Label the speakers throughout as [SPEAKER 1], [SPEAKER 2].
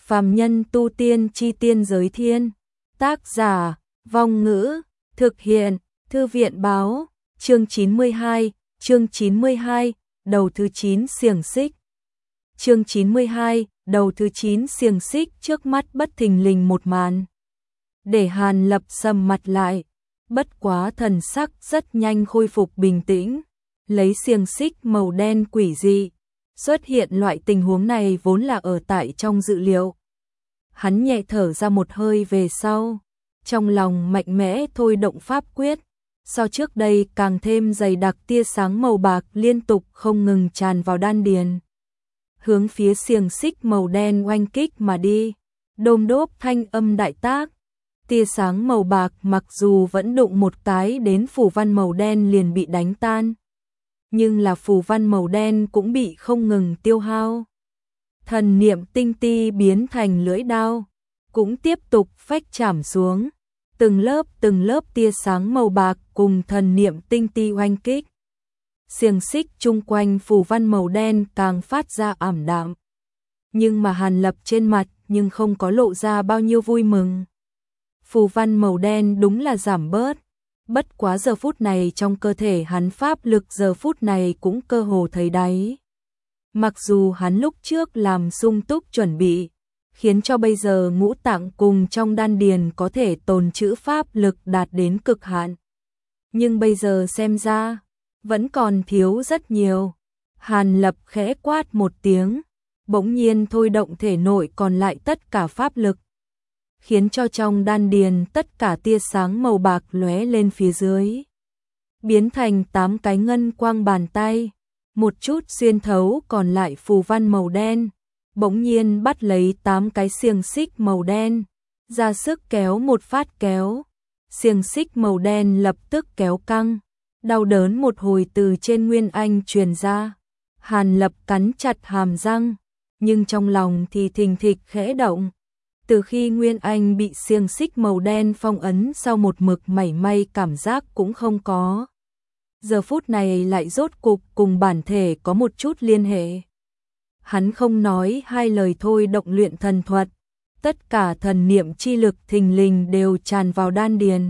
[SPEAKER 1] Phàm nhân tu tiên chi tiên giới thiên. Tác giả, Vong Ngữ, thực hiện, Thư viện báo, chương 92, đầu thứ 9 xiềng xích. Chương 92, đầu thứ 9 xiềng xích. Trước mắt bất thình lình một màn, để Hàn Lập sầm mặt lại, bất quá thần sắc rất nhanh khôi phục bình tĩnh, lấy xiềng xích màu đen quỷ dị. Xuất hiện loại tình huống này vốn là ở tại trong dự liệu. Hắn nhẹ thở ra một hơi về sau, trong lòng mạnh mẽ thôi động pháp quyết, so trước đây càng thêm dày đặc, tia sáng màu bạc liên tục không ngừng tràn vào đan điền, hướng phía xiềng xích màu đen oanh kích mà đi. Đôm đốp thanh âm đại tác, tia sáng màu bạc mặc dù vẫn đụng một cái đến phù văn màu đen liền bị đánh tan, nhưng là phù văn màu đen cũng bị không ngừng tiêu hao. Thần niệm tinh ti biến thành lưỡi đao, cũng tiếp tục phách chảm xuống, từng lớp tia sáng màu bạc cùng thần niệm tinh ti oanh kích. Xiềng xích chung quanh phù văn màu đen càng phát ra ảm đạm, nhưng mà Hàn Lập trên mặt nhưng không có lộ ra bao nhiêu vui mừng. Phù văn màu đen đúng là giảm bớt, bất quá giờ phút này trong cơ thể hắn pháp lực giờ phút này cũng cơ hồ thấy đáy. Mặc dù hắn lúc trước làm sung túc chuẩn bị, khiến cho bây giờ ngũ tạng cùng trong đan điền có thể tồn trữ pháp lực đạt đến cực hạn, nhưng bây giờ xem ra vẫn còn thiếu rất nhiều. Hàn Lập khẽ quát một tiếng, bỗng nhiên thôi động thể nội còn lại tất cả pháp lực, khiến cho trong đan điền tất cả tia sáng màu bạc lóe lên phía dưới, biến thành 8 cái ngân quang bàn tay, một chút xuyên thấu còn lại phù văn màu đen, bỗng nhiên bắt lấy 8 cái xiềng xích màu đen, ra sức kéo một phát kéo. Xiềng xích màu đen lập tức kéo căng, đau đớn một hồi từ trên Nguyên Anh truyền ra. Hàn Lập cắn chặt hàm răng, nhưng trong lòng thì thình thịch khẽ động. Từ khi Nguyên Anh bị xiềng xích màu đen phong ấn sau một mực mảy may cảm giác cũng không có, giờ phút này lại rốt cục cùng bản thể có một chút liên hệ. Hắn không nói hai lời thôi động luyện thần thuật, tất cả thần niệm chi lực thình lình đều tràn vào đan điền.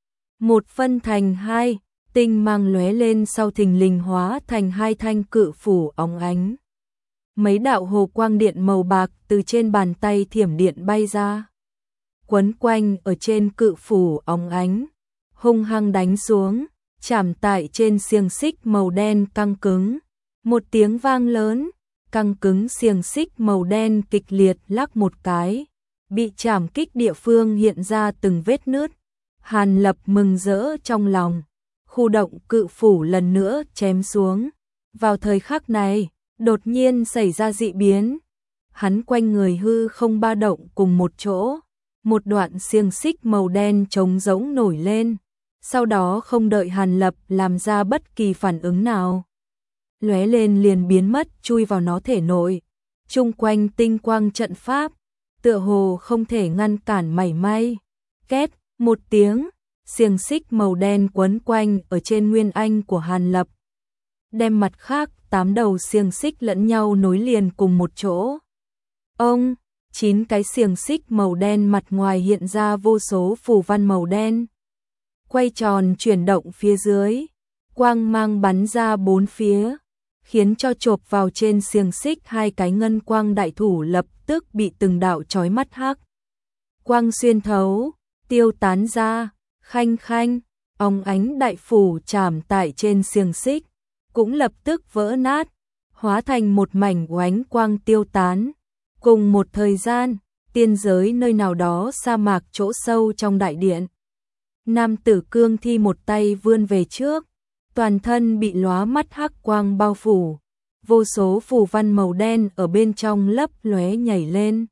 [SPEAKER 1] Một phân thành hai, tinh mang lóe lên sau thình lình hóa thành 2 thanh cự phủ óng ánh. Mấy đạo hồ quang điện màu bạc từ trên bàn tay thiểm điện bay ra, quấn quanh ở trên cự phủ óng ánh, hung hăng đánh xuống, chạm tại trên xiềng xích màu đen căng cứng. Một tiếng vang lớn, căng cứng xiềng xích màu đen kịch liệt lắc một cái, bị chạm kích địa phương hiện ra từng vết nứt. Hàn Lập mừng rỡ trong lòng, khu động cự phủ lần nữa chém xuống. Vào thời khắc này, đột nhiên xảy ra dị biến, hắn quanh người hư không ba động cùng một chỗ, một đoạn xiềng xích màu đen trống rỗng nổi lên, sau đó không đợi Hàn Lập làm ra bất kỳ phản ứng nào, lóe lên liền biến mất chui vào nó thể nội. Chung quanh tinh quang trận pháp, tựa hồ không thể ngăn cản mảy may. Két một tiếng, xiềng xích màu đen quấn quanh ở trên Nguyên Anh của Hàn Lập, đem mặt khác 8 đầu xiềng xích lẫn nhau nối liền cùng một chỗ. Ông, 9 cái xiềng xích màu đen mặt ngoài hiện ra vô số phù văn màu đen, quay tròn chuyển động phía dưới, quang mang bắn ra bốn phía, khiến cho chộp vào trên xiềng xích 2 cái ngân quang đại thủ lập tức bị từng đạo chói mắt hắc quang xuyên thấu, tiêu tán ra. Khanh khanh, óng ánh đại phủ chạm tại trên xiềng xích cũng lập tức vỡ nát, hóa thành một mảnh oánh quang tiêu tán. Cùng một thời gian, tiên giới nơi nào đó sa mạc chỗ sâu trong đại điện, nam tử cương thi một tay vươn về trước, toàn thân bị lóa mắt hắc quang bao phủ, vô số phù văn màu đen ở bên trong lấp lóe nhảy lên.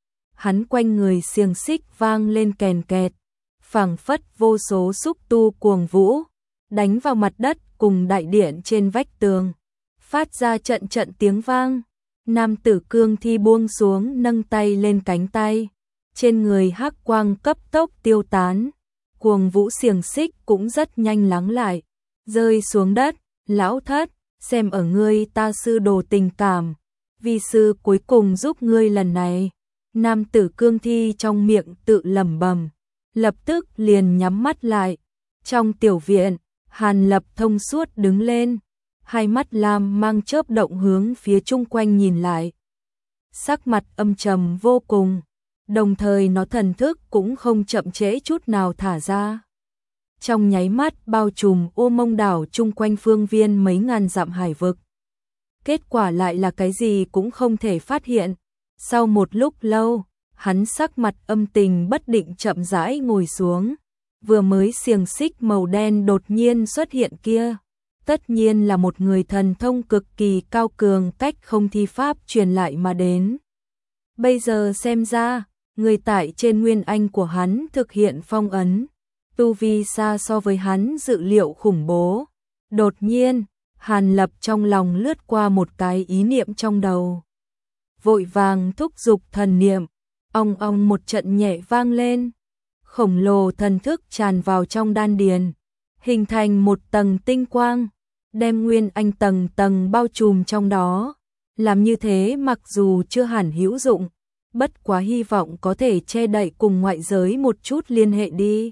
[SPEAKER 1] Hắn quanh người xiềng xích vang lên kèn kẹt, phảng phất vô số xúc tu cuồng vũ, đánh vào mặt đất cùng đại điện trên vách tường, phát ra trận trận tiếng vang. Nam tử cương thi buông xuống nâng tay lên cánh tay, trên người hắc quang cấp tốc tiêu tán, cuồng vũ xiềng xích cũng rất nhanh lắng lại, rơi xuống đất. Lão thất, xem ở ngươi ta sư đồ tình cảm, vi sư cuối cùng giúp ngươi lần này. Nam tử cương thi trong miệng tự lẩm bẩm, lập tức liền nhắm mắt lại. Trong tiểu viện, Hàn Lập thông suốt đứng lên, hai mắt lam mang chớp động hướng phía chung quanh nhìn lại. Sắc mặt âm trầm vô cùng, đồng thời nó thần thức cũng không chậm trễ chút nào thả ra. Trong nháy mắt bao trùm Ô Mông đảo chung quanh phương viên mấy ngàn dặm hải vực. Kết quả lại là cái gì cũng không thể phát hiện. Sau một lúc lâu, hắn sắc mặt âm tình bất định chậm rãi ngồi xuống. Vừa mới xiềng xích màu đen đột nhiên xuất hiện kia, tất nhiên là một người thần thông cực kỳ cao cường cách không thi pháp truyền lại mà đến. Bây giờ xem ra, người tại trên nguyên anh của hắn thực hiện phong ấn, tu vi xa so với hắn dự liệu khủng bố. Đột nhiên, Hàn Lập trong lòng lướt qua một cái ý niệm trong đầu. Vội vàng thúc giục thần niệm, ong ong một trận nhẹ vang lên. Khổng lồ thần thức tràn vào trong đan điền, hình thành một tầng tinh quang, đem nguyên anh tầng tầng bao trùm trong đó. Làm như thế mặc dù chưa hẳn hữu dụng, bất quá hy vọng có thể che đậy cùng ngoại giới một chút liên hệ đi.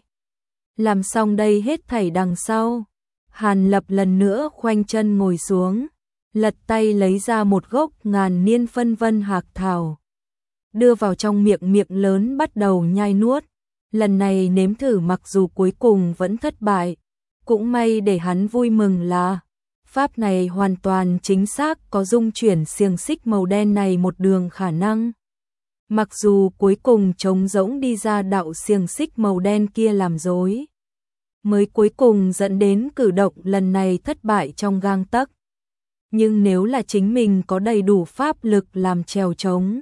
[SPEAKER 1] Làm xong đây hết thảy đằng sau, Hàn Lập lần nữa khoanh chân ngồi xuống, lật tay lấy ra một gốc ngàn niên phân vân hạc thảo, đưa vào trong miệng lớn bắt đầu nhai nuốt. Lần này nếm thử mặc dù cuối cùng vẫn thất bại, cũng may để hắn vui mừng là pháp này hoàn toàn chính xác có dung chuyển xiềng xích màu đen này một đường khả năng. Mặc dù cuối cùng trống rỗng đi ra đạo xiềng xích màu đen kia làm dối, mới cuối cùng dẫn đến cử động lần này thất bại trong gang tấc. Nhưng nếu là chính mình có đầy đủ pháp lực làm chèo chống,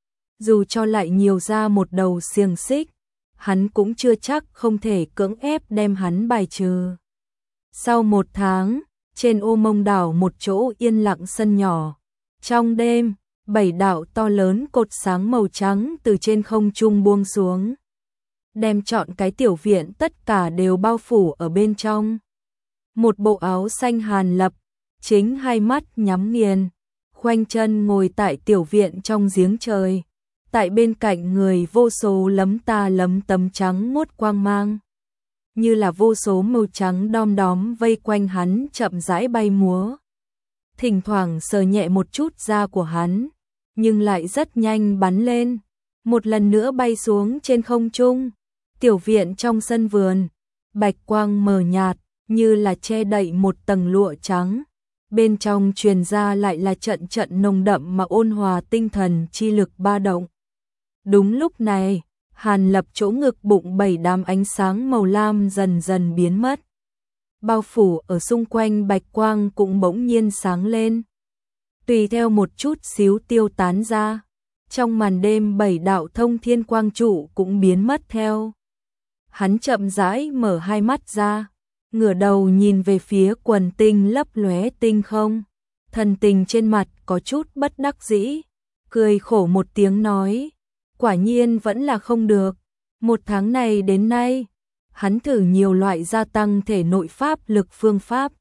[SPEAKER 1] dù cho lại nhiều ra một đầu xiềng xích, hắn cũng chưa chắc không thể cưỡng ép đem hắn bài trừ. Sau một tháng, trên Ô Mông đảo một chỗ yên lặng sân nhỏ, trong đêm, 7 đạo to lớn cột sáng màu trắng từ trên không trung buông xuống, đem trọn cái tiểu viện tất cả đều bao phủ ở bên trong. Một bộ áo xanh Hàn Lập, chính hai mắt nhắm nghiền, khoanh chân ngồi tại tiểu viện trong giếng trời. Tại bên cạnh người vô số lấm ta lấm tấm trắng ngốt quang mang, như là vô số màu trắng đom đóm vây quanh hắn chậm rãi bay múa. Thỉnh thoảng sờ nhẹ một chút da của hắn, nhưng lại rất nhanh bắn lên, một lần nữa bay xuống trên không trung. Tiểu viện trong sân vườn, bạch quang mờ nhạt, như là che đậy một tầng lụa trắng. Bên trong truyền ra lại là trận trận nồng đậm mà ôn hòa tinh thần chi lực ba động. Đúng lúc này, Hàn Lập chỗ ngực bụng 7 đám ánh sáng màu lam dần dần biến mất. Bao phủ ở xung quanh bạch quang cũng bỗng nhiên sáng lên. Tùy theo một chút xíu tiêu tán ra. Trong màn đêm 7 đạo thông thiên quang trụ cũng biến mất theo. Hắn chậm rãi mở hai mắt ra, ngửa đầu nhìn về phía quần tinh lấp lóe tinh không. Thần tình trên mặt có chút bất đắc dĩ, cười khổ một tiếng nói. Quả nhiên vẫn là không được. Một tháng này đến nay, hắn thử nhiều loại gia tăng thể nội pháp lực phương pháp.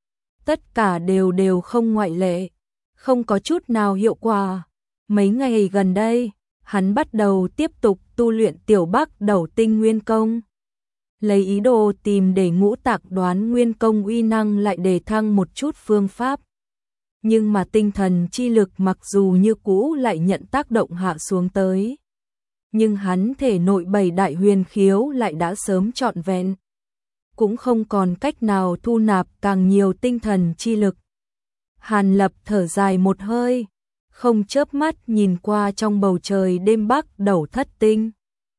[SPEAKER 1] Tất cả đều không ngoại lệ, không có chút nào hiệu quả. Mấy ngày gần đây, hắn bắt đầu tiếp tục tu luyện tiểu Bắc Đầu Tinh Nguyên Công. Lấy ý đồ tìm để ngũ tạng đoán nguyên công uy năng lại đề thăng một chút phương pháp. Nhưng mà tinh thần chi lực mặc dù như cũ lại nhận tác động hạ xuống tới. Nhưng hắn thể nội 7 đại huyền khiếu lại đã sớm trọn vẹn, cũng không còn cách nào thu nạp càng nhiều tinh thần chi lực. Hàn Lập thở dài một hơi, không chớp mắt nhìn qua trong bầu trời đêm Bắc Đầu Thất Tinh.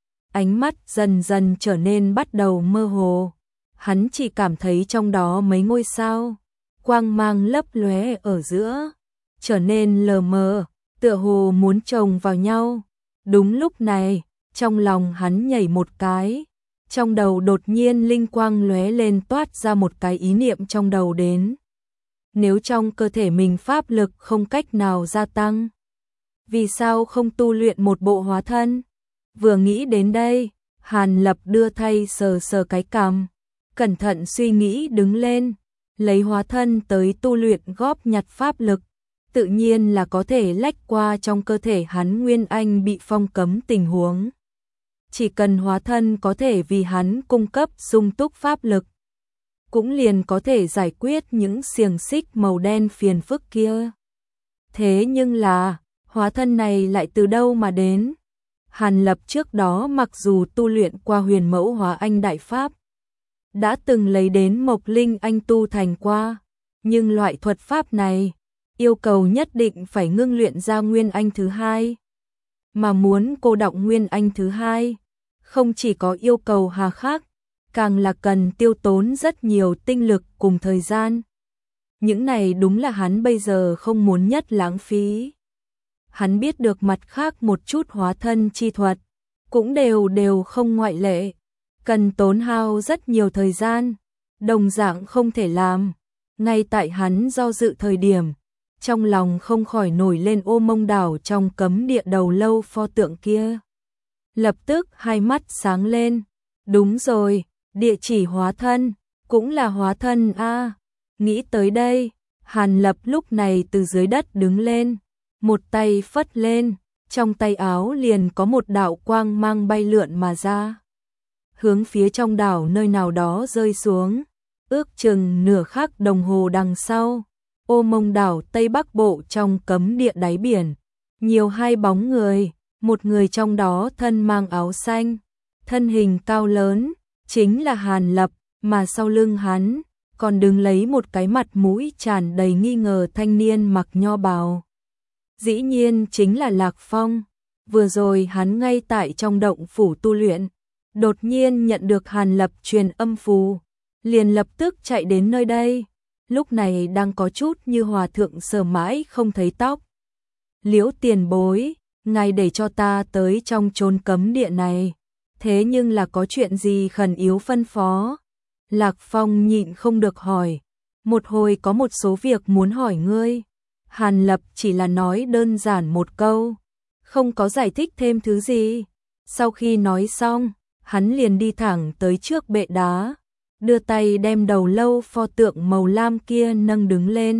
[SPEAKER 1] Ánh mắt dần dần trở nên bắt đầu mơ hồ, hắn chỉ cảm thấy trong đó mấy ngôi sao, quang mang lấp lóe ở giữa, trở nên lờ mờ, tựa hồ muốn chồng vào nhau. Đúng lúc này, trong lòng hắn nhảy một cái, trong đầu đột nhiên linh quang lóe lên toát ra một cái ý niệm trong đầu đến. Nếu trong cơ thể mình pháp lực không cách nào gia tăng, vì sao không tu luyện một bộ hóa thân? Vừa nghĩ đến đây, Hàn Lập đưa tay sờ sờ cái cằm, cẩn thận suy nghĩ đứng lên, lấy hóa thân tới tu luyện góp nhặt pháp lực, tự nhiên là có thể lách qua trong cơ thể hắn Nguyên Anh bị phong cấm tình huống. Chỉ cần hóa thân có thể vì hắn cung cấp sung túc pháp lực, cũng liền có thể giải quyết những xiềng xích màu đen phiền phức kia. Thế nhưng là, hóa thân này lại từ đâu mà đến? Hàn Lập trước đó mặc dù tu luyện qua Huyền Mẫu Hóa Anh Đại Pháp, đã từng lấy đến Mộc Linh Anh tu thành qua, nhưng loại thuật pháp này yêu cầu nhất định phải ngưng luyện ra Nguyên Anh thứ hai. Mà muốn cô đọng Nguyên Anh thứ hai, không chỉ có yêu cầu hà khắc, càng là cần tiêu tốn rất nhiều tinh lực cùng thời gian. Những này đúng là hắn bây giờ không muốn nhất lãng phí. Hắn biết được mặt khác một chút hóa thân chi thuật, cũng đều không ngoại lệ, cần tốn hao rất nhiều thời gian, đồng dạng không thể làm. Ngay tại hắn do dự thời điểm, trong lòng không khỏi nổi lên Ô Mông Đảo trong cấm địa đầu lâu pho tượng kia. Lập tức hai mắt sáng lên, đúng rồi, địa chỉ hóa thân, cũng là hóa thân a. Nghĩ tới đây, Hàn Lập lúc này từ dưới đất đứng lên, một tay phất lên, trong tay áo liền có một đạo quang mang bay lượn mà ra, hướng phía trong đảo nơi nào đó rơi xuống. Ước chừng nửa khắc đồng hồ đằng sau, Ô Mông Đảo Tây Bắc Bộ trong cấm địa đáy biển, nhiều hai bóng người, một người trong đó thân mang áo xanh, thân hình cao lớn, chính là Hàn Lập, mà sau lưng hắn còn đứng lấy một cái mặt mũi tràn đầy nghi ngờ thanh niên mặc nho bào. Dĩ nhiên chính là Lạc Phong. Vừa rồi hắn ngay tại trong động phủ tu luyện, đột nhiên nhận được Hàn Lập truyền âm phù, liền lập tức chạy đến nơi đây. Lúc này đang có chút như hòa thượng sờ mãi không thấy tóc. Liễu tiền bối, ngài để cho ta tới trong chốn cấm địa này, thế nhưng là có chuyện gì khẩn yếu phân phó? Lạc Phong nhịn không được hỏi, một hồi có một số việc muốn hỏi ngươi. Hàn Lập chỉ là nói đơn giản một câu, không có giải thích thêm thứ gì. Sau khi nói xong, hắn liền đi thẳng tới trước bệ đá, đưa tay đem đầu lâu pho tượng màu lam kia nâng đứng lên,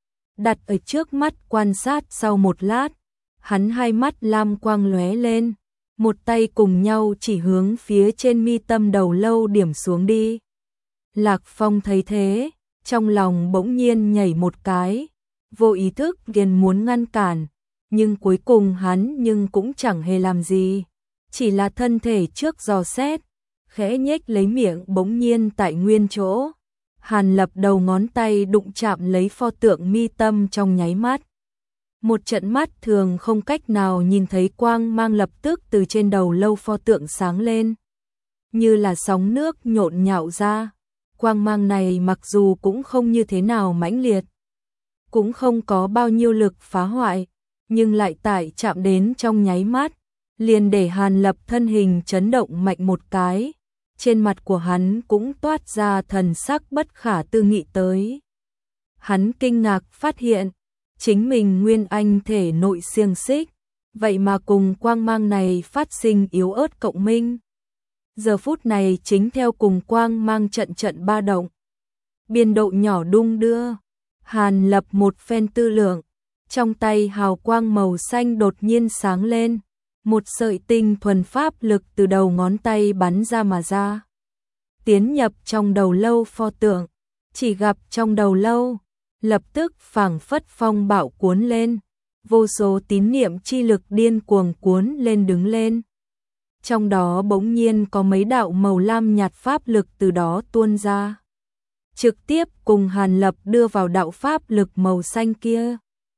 [SPEAKER 1] đặt ở trước mắt quan sát. Sau một lát, hắn hai mắt lam quang lóe lên, một tay cùng nhau chỉ hướng phía trên mi tâm đầu lâu điểm xuống đi. Lạc Phong thấy thế, trong lòng bỗng nhiên nhảy một cái, vô ý thức liền muốn ngăn cản, nhưng cuối cùng hắn cũng chẳng hề làm gì, chỉ là thân thể trước dò xét, khẽ nhếch lấy miệng. Bỗng nhiên tại nguyên chỗ, Hàn Lập đầu ngón tay đụng chạm lấy pho tượng mi tâm trong nháy mắt. Một trận mắt thường không cách nào nhìn thấy quang mang lập tức từ trên đầu lâu pho tượng sáng lên, như là sóng nước nhộn nhạo ra. Quang mang này mặc dù cũng không như thế nào mãnh liệt, cũng không có bao nhiêu lực phá hoại, nhưng lại tại chạm đến trong nháy mắt, liền để Hàn Lập thân hình chấn động mạnh một cái. Trên mặt của hắn cũng toát ra thần sắc bất khả tư nghị tới. Hắn kinh ngạc phát hiện, chính mình Nguyên Anh thể nội xiềng xích, vậy mà cùng quang mang này phát sinh yếu ớt cộng minh. Giờ phút này chính theo cùng quang mang trận ba động, biên độ nhỏ đung đưa. Hàn Lập một phen tư lượng, trong tay hào quang màu xanh đột nhiên sáng lên, một sợi tinh thuần pháp lực từ đầu ngón tay bắn ra mà ra, tiến nhập trong đầu lâu pho tượng. Chỉ gặp trong đầu lâu, lập tức phảng phất phong bạo cuốn lên, vô số tín niệm chi lực điên cuồng cuốn lên đứng lên. Trong đó bỗng nhiên có mấy đạo màu lam nhạt pháp lực từ đó tuôn ra, trực tiếp cùng Hàn Lập đưa vào đạo pháp lực màu xanh kia,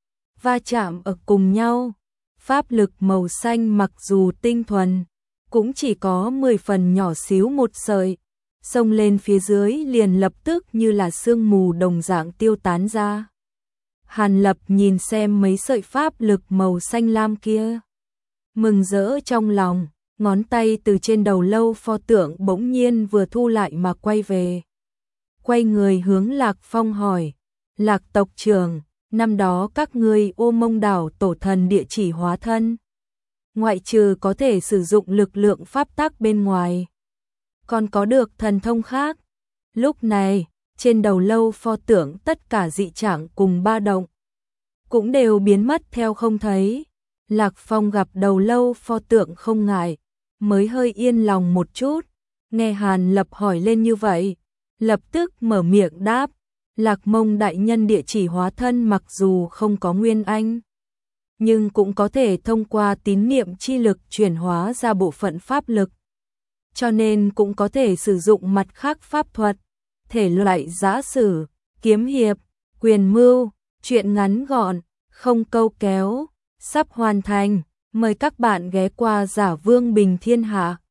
[SPEAKER 1] va chạm ở cùng nhau. Pháp lực màu xanh mặc dù tinh thuần, cũng chỉ có 10 phần nhỏ xíu một sợi, xông lên phía dưới liền lập tức như là sương mù đồng dạng tiêu tán ra. Hàn Lập nhìn xem mấy sợi pháp lực màu xanh lam kia, mừng rỡ trong lòng, ngón tay từ trên đầu lâu pho tượng bỗng nhiên vừa thu lại mà quay về. Quay người hướng Lạc Phong hỏi, Lạc tộc trưởng, năm đó các ngươi Ô Mông Đảo tổ thần địa chỉ hóa thân, ngoại trừ có thể sử dụng lực lượng pháp tắc bên ngoài, còn có được thần thông khác? Lúc này, trên đầu lâu pho tượng tất cả dị trạng cùng ba động, cũng đều biến mất theo không thấy. Lạc Phong gặp đầu lâu pho tượng không ngại, mới hơi yên lòng một chút, nghe Hàn Lập hỏi lên như vậy, lập tức mở miệng đáp, Lạc Mông đại nhân địa chỉ hóa thân mặc dù không có nguyên anh, nhưng cũng có thể thông qua tín niệm chi lực chuyển hóa ra bộ phận pháp lực, cho nên cũng có thể sử dụng mặt khác pháp thuật, thể loại giã sử, kiếm hiệp, quyền mưu, truyện ngắn gọn, không câu kéo, sắp hoàn thành, mời các bạn ghé qua Giả Vương Bình Thiên Hạ.